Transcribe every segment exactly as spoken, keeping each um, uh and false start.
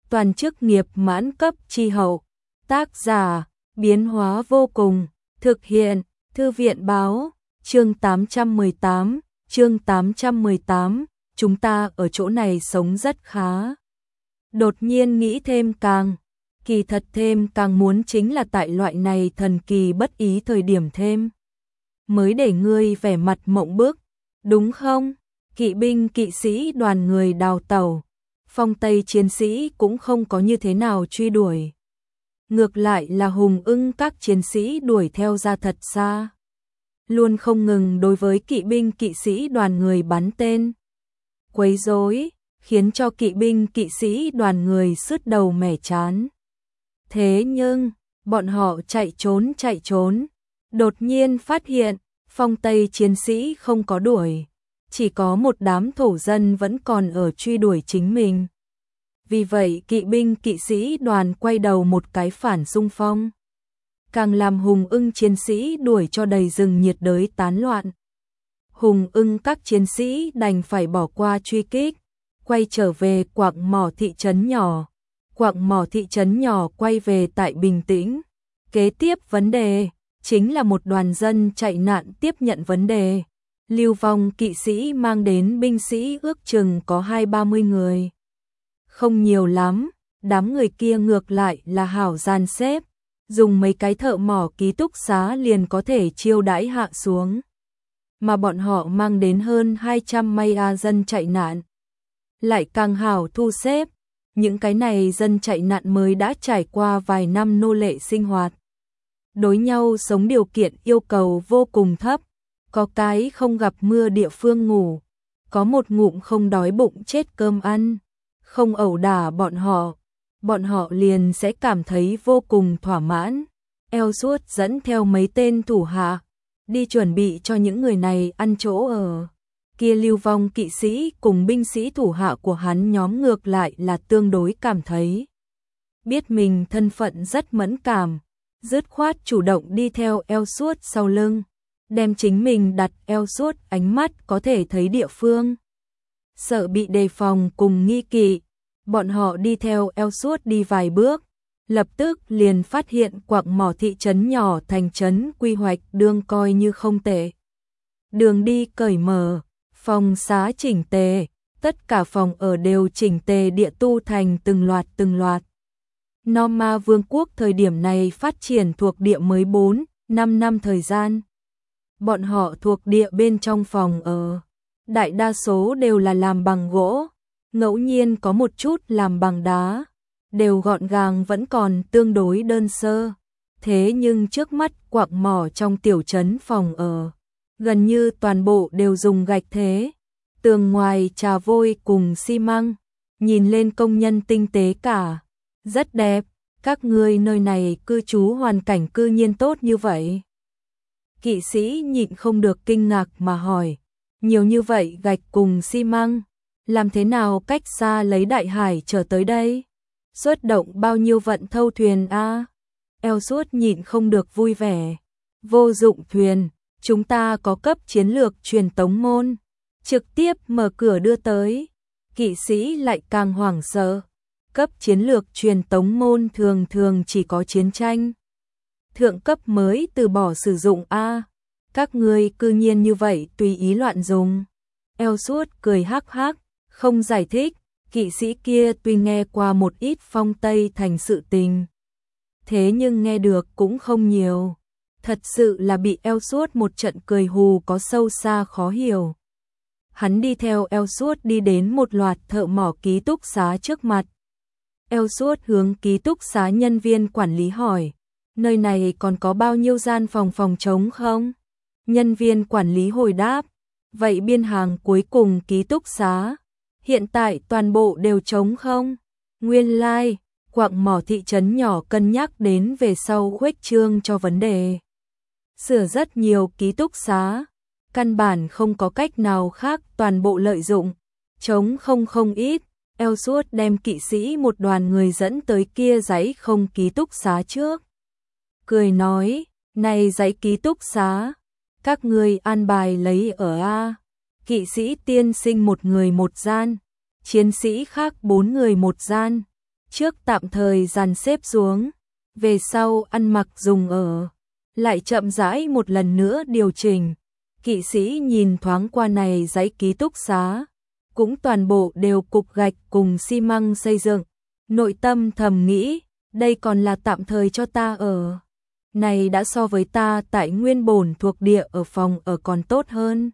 toàn chức nghiệp mãn cấp chi hậu. Tác giả, biến hóa vô cùng, thực hiện, Thư viện báo, chương tám trăm mười tám, chương tám trăm mười tám, chúng ta ở chỗ này sống rất khá. Đột nhiên nghĩ thêm càng, kỳ thật thêm càng muốn chính là tại loại này thần kỳ bất ý thời điểm thêm. Mới để ngươi vẻ mặt mộng bức, đúng không? Kỵ binh kỵ sĩ đoàn người đào tẩu, Phong Tây chiến sĩ cũng không có như thế nào truy đuổi. Ngược lại là hùng ưng các chiến sĩ đuổi theo ra thật xa. Luôn không ngừng đối với kỵ binh kỵ sĩ đoàn người bắn tên. Quấy rối, khiến cho kỵ binh kỵ sĩ đoàn người sứt đầu mẻ chán. Thế nhưng, bọn họ chạy trốn chạy trốn, đột nhiên phát hiện, Phong Tây chiến sĩ không có đuổi. Chỉ có một đám thổ dân vẫn còn ở truy đuổi chính mình. Vì vậy kỵ binh kỵ sĩ đoàn quay đầu một cái phản xung phong. Càng làm hùng ưng chiến sĩ đuổi cho đầy rừng nhiệt đới tán loạn. Hùng ưng các chiến sĩ đành phải bỏ qua truy kích, quay trở về quạng mỏ thị trấn nhỏ. Quạng mỏ thị trấn nhỏ quay về tại bình tĩnh. Kế tiếp vấn đề, chính là một đoàn dân chạy nạn tiếp nhận vấn đề. Lưu vong kỵ sĩ mang đến binh sĩ ước chừng có hai ba mươi người. Không nhiều lắm, đám người kia ngược lại là hảo dàn xếp, dùng mấy cái thợ mỏ ký túc xá liền có thể chiêu đãi hạ xuống. Mà bọn họ mang đến hơn hai trăm may a dân chạy nạn. Lại càng hảo thu xếp, những cái này dân chạy nạn mới đã trải qua vài năm nô lệ sinh hoạt. Đối nhau sống điều kiện yêu cầu vô cùng thấp. Có cái không gặp mưa địa phương ngủ, có một ngụm không đói bụng chết cơm ăn, không ẩu đả bọn họ, bọn họ liền sẽ cảm thấy vô cùng thỏa mãn. Ellsworth dẫn theo mấy tên thủ hạ, đi chuẩn bị cho những người này ăn chỗ ở. Kia lưu vong kỵ sĩ cùng binh sĩ thủ hạ của hắn nhóm ngược lại là tương đối cảm thấy. Biết mình thân phận rất mẫn cảm, dứt khoát chủ động đi theo Ellsworth sau lưng. Đem chính mình đặt Ellsworth ánh mắt có thể thấy địa phương. Sợ bị đề phòng cùng nghi kỵ, bọn họ đi theo Ellsworth đi vài bước, lập tức liền phát hiện quạng mỏ thị trấn nhỏ thành trấn quy hoạch đương coi như không tệ. Đường đi cởi mở, phòng xá chỉnh tề, tất cả phòng ở đều chỉnh tề địa tu thành từng loạt từng loạt. Norma Vương quốc thời điểm này phát triển thuộc địa mới bốn, năm năm thời gian. Bọn họ thuộc địa bên trong phòng ở, đại đa số đều là làm bằng gỗ, ngẫu nhiên có một chút làm bằng đá, đều gọn gàng vẫn còn tương đối đơn sơ. Thế nhưng trước mắt quạng mỏ trong tiểu trấn phòng ở, gần như toàn bộ đều dùng gạch thế, tường ngoài trà vôi cùng xi măng, nhìn lên công nhân tinh tế cả, rất đẹp. Các ngươi nơi này cư trú hoàn cảnh cư nhiên tốt như vậy. Kỵ sĩ nhịn không được kinh ngạc mà hỏi, nhiều như vậy gạch cùng xi măng, làm thế nào cách xa lấy đại hải trở tới đây? Xuất động bao nhiêu vận thâu thuyền a? À? Ellsworth nhịn không được vui vẻ, vô dụng thuyền, chúng ta có cấp chiến lược truyền tống môn, trực tiếp mở cửa đưa tới. Kỵ sĩ lại càng hoảng sợ, cấp chiến lược truyền tống môn thường thường chỉ có chiến tranh. Thượng cấp mới từ bỏ sử dụng a. Các ngươi cư nhiên như vậy tùy ý loạn dùng. Ellsworth cười hắc hắc, không giải thích. Kỵ sĩ kia tuy nghe qua một ít Phong Tây thành sự tình, thế nhưng nghe được cũng không nhiều. Thật sự là bị Ellsworth một trận cười hù có sâu xa khó hiểu. Hắn đi theo Ellsworth đi đến một loạt thợ mỏ ký túc xá trước mặt. Ellsworth hướng ký túc xá nhân viên quản lý hỏi, nơi này còn có bao nhiêu gian phòng phòng trống không? Nhân viên quản lý hồi đáp, vậy biên hàng cuối cùng ký túc xá, hiện tại toàn bộ đều trống không? Nguyên lai, like, quạng mỏ thị trấn nhỏ cân nhắc đến về sau khuếch trương cho vấn đề. Sửa rất nhiều ký túc xá, căn bản không có cách nào khác toàn bộ lợi dụng, trống không không ít. Ellsworth đem kỵ sĩ một đoàn người dẫn tới kia dãy không ký túc xá trước. Cười nói, này dãy ký túc xá, các ngươi an bài lấy ở A. Kỵ sĩ tiên sinh một người một gian, chiến sĩ khác bốn người một gian, trước tạm thời dàn xếp xuống, về sau ăn mặc dùng ở, lại chậm rãi một lần nữa điều chỉnh. Kỵ sĩ nhìn thoáng qua này dãy ký túc xá, cũng toàn bộ đều cục gạch cùng xi măng xây dựng, nội tâm thầm nghĩ, đây còn là tạm thời cho ta ở. Này đã so với ta tại nguyên bổn thuộc địa ở phòng ở còn tốt hơn.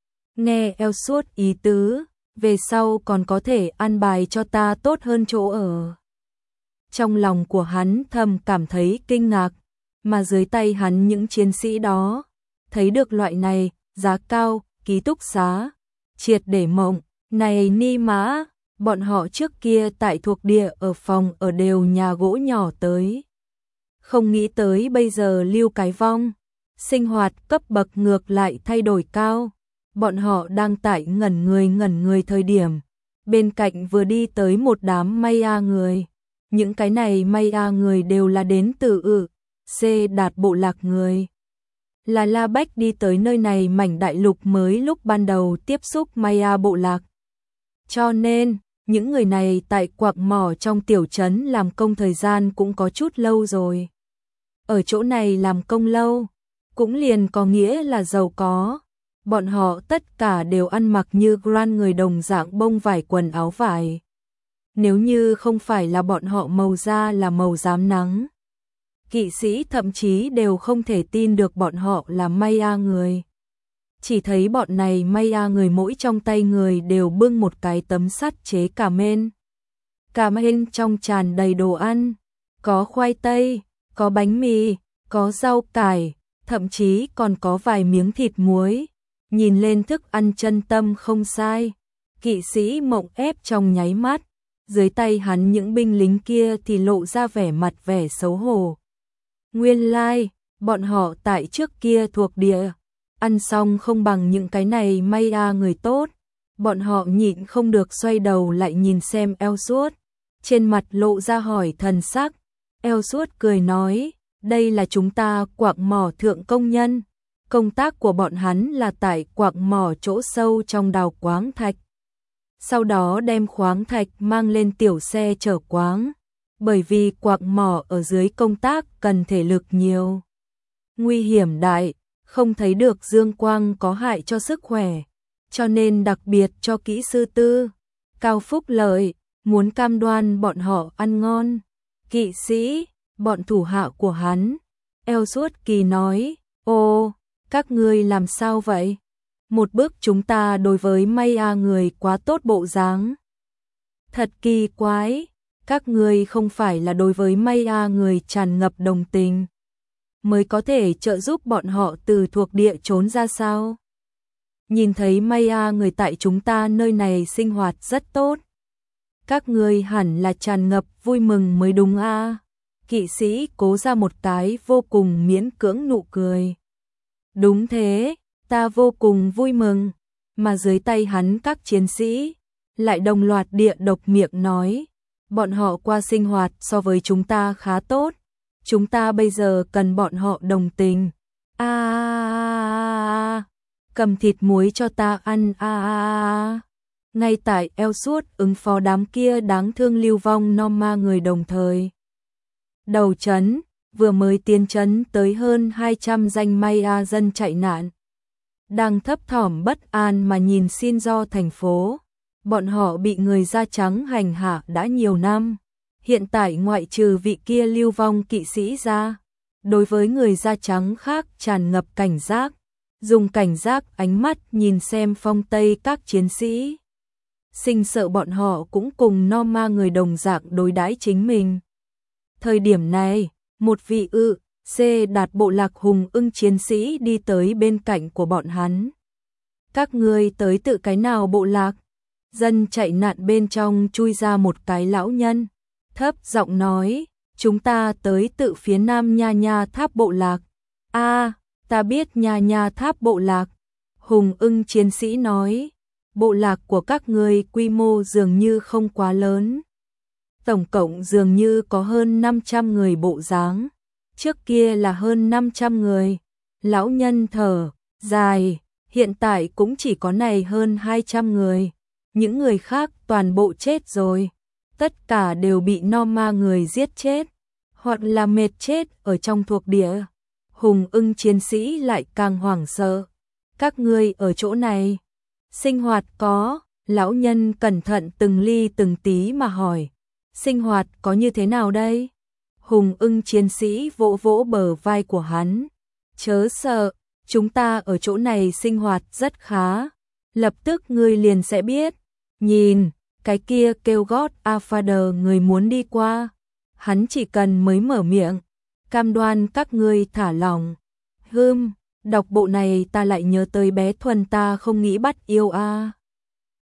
Nghe eo suốt ý tứ, về sau còn có thể an bài cho ta tốt hơn chỗ ở. Trong lòng của hắn thầm cảm thấy kinh ngạc, mà dưới tay hắn những chiến sĩ đó, thấy được loại này, giá cao, ký túc xá, triệt để mộng, này ni mã, bọn họ trước kia tại thuộc địa ở phòng ở đều nhà gỗ nhỏ tới. Không nghĩ tới bây giờ Lưu Cái Vong, sinh hoạt cấp bậc ngược lại thay đổi cao, bọn họ đang tại ngẩn người ngẩn người thời điểm, bên cạnh vừa đi tới một đám Maya người, những cái này Maya người đều là đến từ ự, C đạt bộ lạc người. Là La Bách đi tới nơi này mảnh đại lục mới lúc ban đầu tiếp xúc Maya bộ lạc. Cho nên, những người này tại quặng mỏ trong tiểu trấn làm công thời gian cũng có chút lâu rồi. Ở chỗ này làm công lâu, cũng liền có nghĩa là giàu có. Bọn họ tất cả đều ăn mặc như Grand người đồng dạng bông vải quần áo vải. Nếu như không phải là bọn họ màu da là màu rám nắng, kỵ sĩ thậm chí đều không thể tin được bọn họ là Maya người. Chỉ thấy bọn này Maya người mỗi trong tay người đều bưng một cái tấm sắt chế cà mên. Cà mên trong tràn đầy đồ ăn, có khoai tây, có bánh mì, có rau cải, thậm chí còn có vài miếng thịt muối. Nhìn lên thức ăn chân tâm không sai, kỵ sĩ mộng ép trong nháy mắt, dưới tay hắn những binh lính kia thì lộ ra vẻ mặt vẻ xấu hổ. Nguyên lai, like, bọn họ tại trước kia thuộc địa, ăn xong không bằng những cái này Maya người tốt, bọn họ nhịn không được xoay đầu lại nhìn xem Ellsworth, trên mặt lộ ra hỏi thần sắc. Ellsworth cười nói, đây là chúng ta quặng mỏ thượng công nhân. Công tác của bọn hắn là tại quặng mỏ chỗ sâu trong đào khoáng thạch. Sau đó đem khoáng thạch mang lên tiểu xe chở khoáng. Bởi vì quặng mỏ ở dưới công tác cần thể lực nhiều. Nguy hiểm đại, không thấy được dương quang có hại cho sức khỏe. Cho nên đặc biệt cho kỹ sư tư, cao phúc lợi, muốn cam đoan bọn họ ăn ngon. Kỵ sĩ, bọn thủ hạ của hắn. Ellsworth kỳ nói, ô, các ngươi làm sao vậy? Một bước chúng ta đối với Maya người quá tốt bộ dáng. Thật kỳ quái, các ngươi không phải là đối với Maya người tràn ngập đồng tình, mới có thể trợ giúp bọn họ từ thuộc địa trốn ra sao? Nhìn thấy Maya người tại chúng ta nơi này sinh hoạt rất tốt. Các ngươi hẳn là tràn ngập vui mừng mới đúng a. À? Kỵ sĩ cố ra một cái vô cùng miễn cưỡng nụ cười. Đúng thế, ta vô cùng vui mừng, mà dưới tay hắn các chiến sĩ lại đồng loạt địa độc miệng nói, bọn họ qua sinh hoạt so với chúng ta khá tốt, chúng ta bây giờ cần bọn họ đồng tình. A à, cầm thịt muối cho ta ăn a à. Ngay tại Ellsworth ứng phó đám kia đáng thương lưu vong Norma người đồng thời. Đầu trấn vừa mới tiến trấn tới hơn hai trăm danh Maya dân chạy nạn. Đang thấp thỏm bất an mà nhìn xin do thành phố. Bọn họ bị người da trắng hành hạ đã nhiều năm. Hiện tại ngoại trừ vị kia lưu vong kỵ sĩ ra, đối với người da trắng khác tràn ngập cảnh giác. Dùng cảnh giác ánh mắt nhìn xem phong tây các chiến sĩ. Sinh sợ bọn họ cũng cùng Norma người đồng dạng đối đãi chính mình. Thời điểm này, một vị ự, C đạt bộ lạc hùng ưng chiến sĩ đi tới bên cạnh của bọn hắn. Các ngươi tới tự cái nào bộ lạc? Dân chạy nạn bên trong chui ra một cái lão nhân, thấp giọng nói, chúng ta tới tự phía nam Nha Nha Tháp bộ lạc. A, ta biết Nha Nha Tháp bộ lạc. Hùng ưng chiến sĩ nói, bộ lạc của các ngươi quy mô dường như không quá lớn. Tổng cộng dường như có hơn năm trăm người bộ dáng. Trước kia là hơn năm trăm người. Lão nhân thở dài, hiện tại cũng chỉ có này hơn hai trăm người. Những người khác toàn bộ chết rồi. tất cả đều bị Norma người giết chết, hoặc là mệt chết ở trong thuộc địa. Hùng ưng chiến sĩ lại càng hoảng sợ. Các ngươi ở chỗ này, sinh hoạt có, lão nhân cẩn thận từng ly từng tí mà hỏi, sinh hoạt có như thế nào đây? Hùng ưng chiến sĩ vỗ vỗ bờ vai của hắn, chớ sợ, chúng ta ở chỗ này sinh hoạt rất khá, lập tức ngươi liền sẽ biết. Nhìn, cái kia kêu gót Alphader người muốn đi qua, hắn chỉ cần mới mở miệng, cam đoan các ngươi thả lòng. Hừm, đọc bộ này ta lại nhớ tới bé Thuần ta không nghĩ bắt yêu a. À.